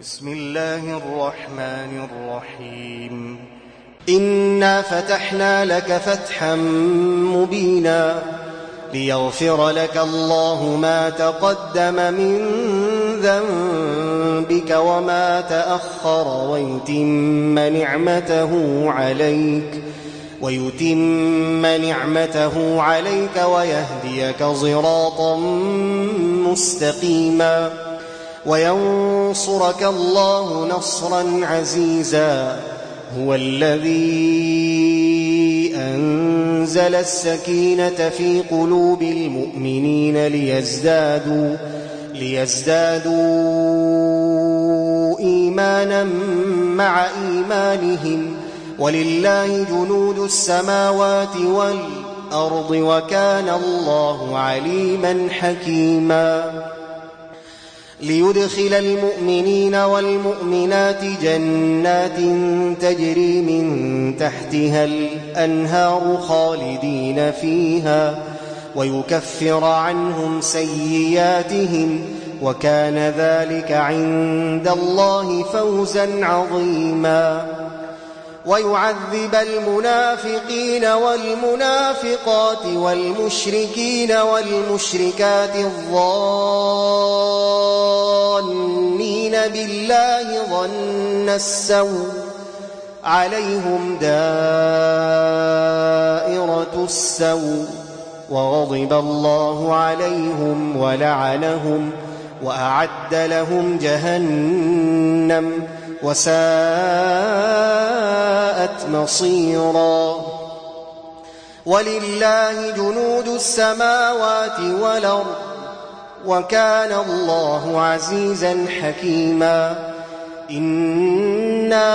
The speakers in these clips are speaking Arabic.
بسم الله الرحمن الرحيم إنا فتحنا لك فتحا مبينا ليغفر لك الله ما تقدم من ذنبك وما تأخر ويتم نعمته عليك ويهديك صراطا مستقيما وينصرك الله نصرا عزيزا هو الذي أنزل السكينة في قلوب المؤمنين ليزدادوا إيمانا مع إيمانهم ولله جنود السماوات والأرض وكان الله عليما حكيما ليدخل المؤمنين والمؤمنات جنات تجري من تحتها الأنهار خالدين فيها ويكفر عنهم سيئاتهم وكان ذلك عند الله فوزا عظيما ويعذب المنافقين والمنافقات والمشركين والمشركات الظانين بالله ظن السوء عليهم دائرة السوء وغضب الله عليهم ولعنهم وأعد لهم جهنم وساءت مصيرا ولله جنود السماوات والأرض وكان الله عزيزا حكيما إنا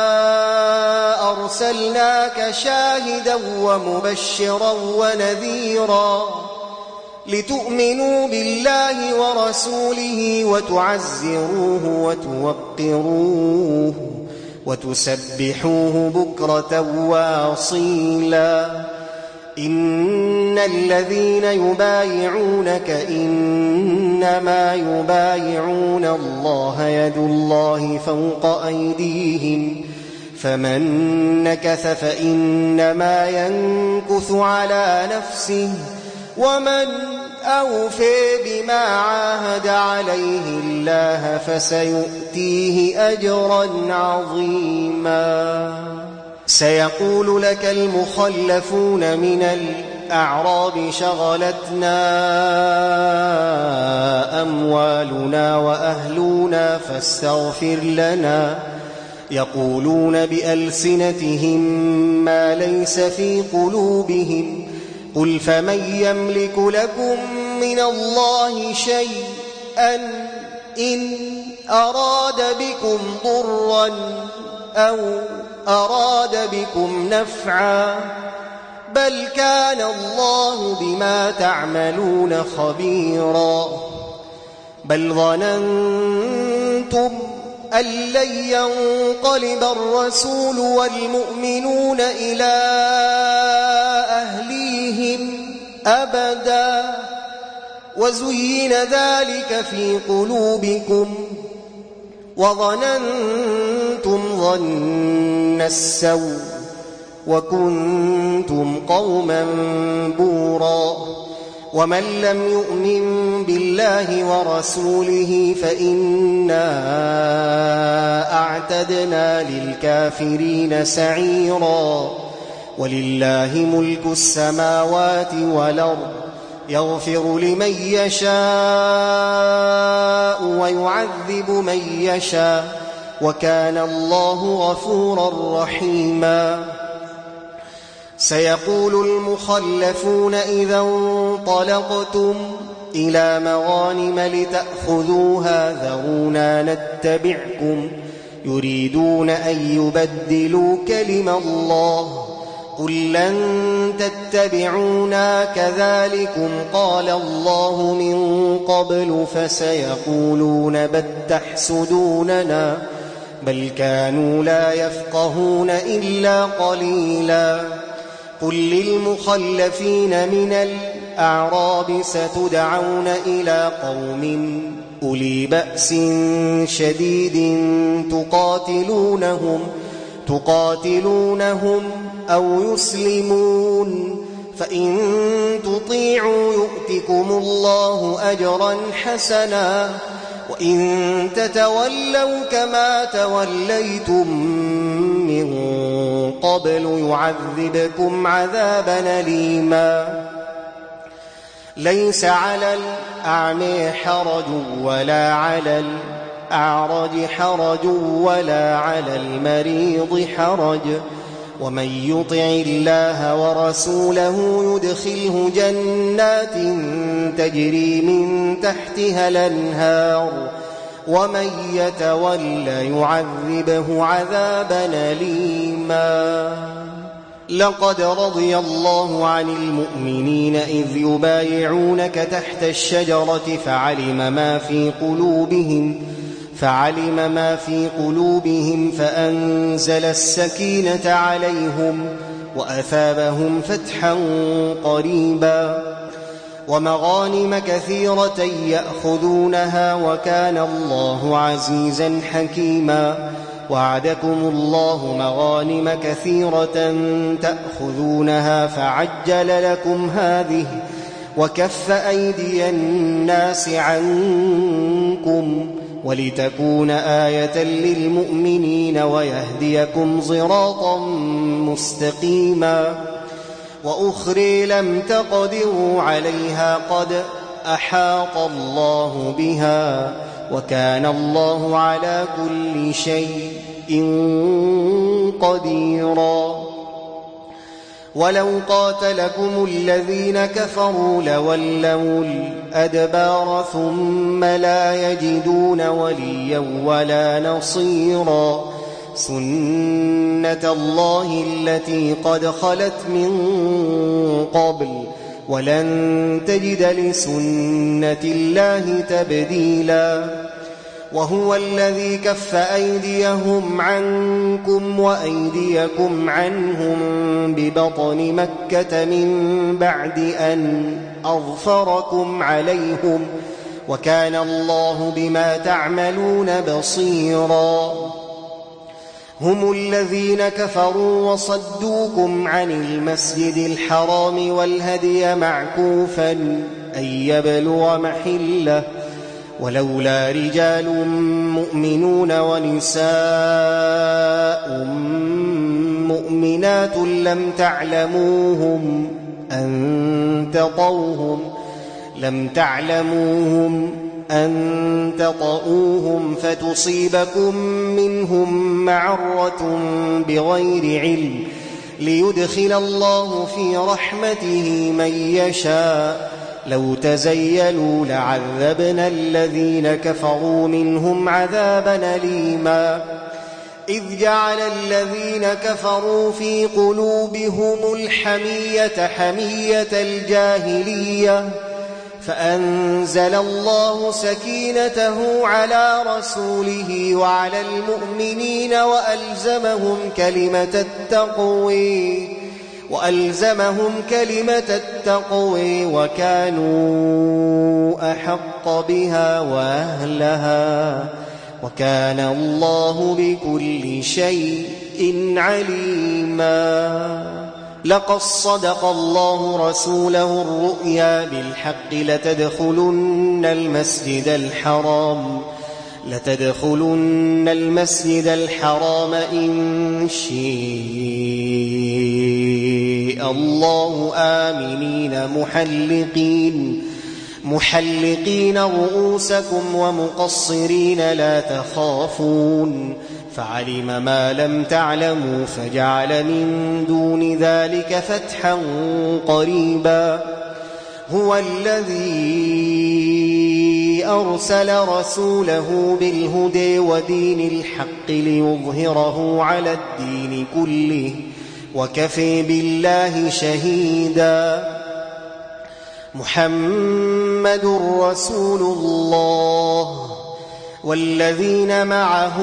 أرسلناك شاهدا ومبشرا ونذيرا لتؤمنوا بالله ورسوله وتعزروه وتوقروه وتسبحوه بكرة واصيلا إن الذين يبايعونك إنما يبايعون الله يد الله فوق أيديهم فمن نكث فإنما ينكث على نفسه ومن أوفي بما عاهد عليه الله فسيؤتيه أجرا عظيما سيقول لك المخلفون من الأعراب شغلتنا أموالنا وأهلنا فاستغفر لنا يقولون بألسنتهم ما ليس في قلوبهم قل فمن يملك لكم من الله شيئا إن أراد بكم ضرا أو أراد بكم نفعا بل كان الله بما تعملون خبيرا بل ظننتم أن لن ينقلب الرسول والمؤمنون إلى أهليهم أبدا وزين ذلك في قلوبكم وظننتم ظن السوء وكنتم قوما بورا ومن لم يؤمن بالله ورسوله فإنا أعتدنا للكافرين سعيرا ولله ملك السماوات والأرض يغفر لمن يشاء ويعذب من يشاء وكان الله غفورا رحيما سيقول المخلفون إذا انطلقتم إلى مغانم لتأخذوها ذرونا نتبعكم يريدون أن يبدلوا كلم الله قل لن تتبعونا كذلكم قال الله من قبل فسيقولون بل تحسدوننا بل كانوا لا يفقهون إلا قليلا قل للمخلفين من الأعراب ستدعون إلى قوم أولي بأس شديد تقاتلونهم أو يسلمون، فإن تطيعوا يؤتكم الله أجرا حسنا، وإن تتولوا كما توليتم من قبل يعذبكم عذابا أليما. ليس على الأعمى حرج ولا على الأعرج حرج ولا على المريض حرج، ومن يطع الله ورسوله يدخله جنات تجري من تحتها الأنهار، ومن يتول يعذبه عذابا أليما. لقد رضي الله عن المؤمنين إذ يبايعونك تحت الشجرة فعلم ما في قلوبهم فأنزل السكينة عليهم وأثابهم فتحا قريبا، ومغانم كثيرة يأخذونها، وكان الله عزيزا حكيما. وعدكم الله مغانم كثيرة تأخذونها فعجل لكم هذه وكف أيدي الناس عنكم ولتكون آية للمؤمنين ويهديكم صراطا مستقيما. وأخرى لم تقدروا عليها قد أحاط الله بها، وكان الله على كل شيء قديرا. ولو قاتلكم الذين كفروا لولوا الأدبار ثم لا يجدون وليا ولا نصيرا. سنة الله التي قد خلت من قبل ولن تجد لسنة الله تبديلا. وهو الذي كف أيديهم عنكم وأيديكم عنهم ببطن مكة من بعد أن أظفركم عليهم، وكان الله بما تعملون بصيرا. هم الذين كفروا وصدوكم عن المسجد الحرام والهدي معكوفا أن يبلغ محله، ولولا رجال مؤمنون ونساء مؤمنات لم تعلموهم أن تطؤوهم فتصيبكم منهم معرة بغير علم ليدخل الله في رحمته من يشاء. لو تزيلوا لعذبنا الذين كفروا منهم عذابا أليما. إذ جعل الذين كفروا في قلوبهم الحمية حمية الجاهلية، فأنزل الله سكينته على رسوله وعلى المؤمنين وألزمهم كلمة التقوى وكانوا أحق بها وأهلها، وكان الله بكل شيء عليما. لقد صدق الله رسوله الرؤيا بالحق لتدخلن المسجد الحرام إن شاء الله آمنين محلقين رؤوسكم ومقصرين لا تخافون، فعلم ما لم تعلموا فجعل من دون ذلك فتحا قريبا. هو الذي أرسل رسوله بالهدى ودين الحق ليظهره على الدين كله وكفى بالله شهيدا. محمد رسول الله والذين معه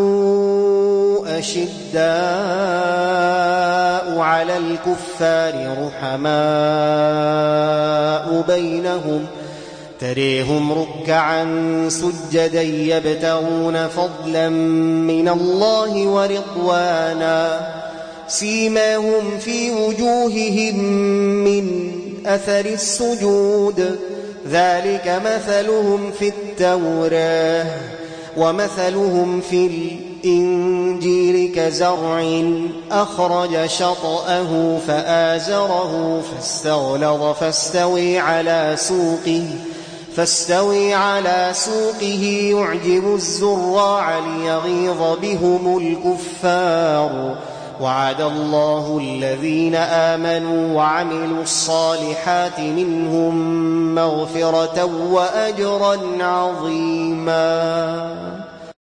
أشداء على الكفار رحماء بينهم تريهم ركعا سجدا يبتغون فضلا من الله ورضوانا سيماهم في وجوههم من أثر السجود ذلك مثلهم في التوراة ومثلهم في الإنجيل كزرع أخرج شطأه فآزره فاستغلظ فاستوي على سوقه يعجب الزراع ليغيظ بهم الكفار وعد الله الذين آمنوا وعملوا الصالحات منهم مغفرة وأجرا عظيما.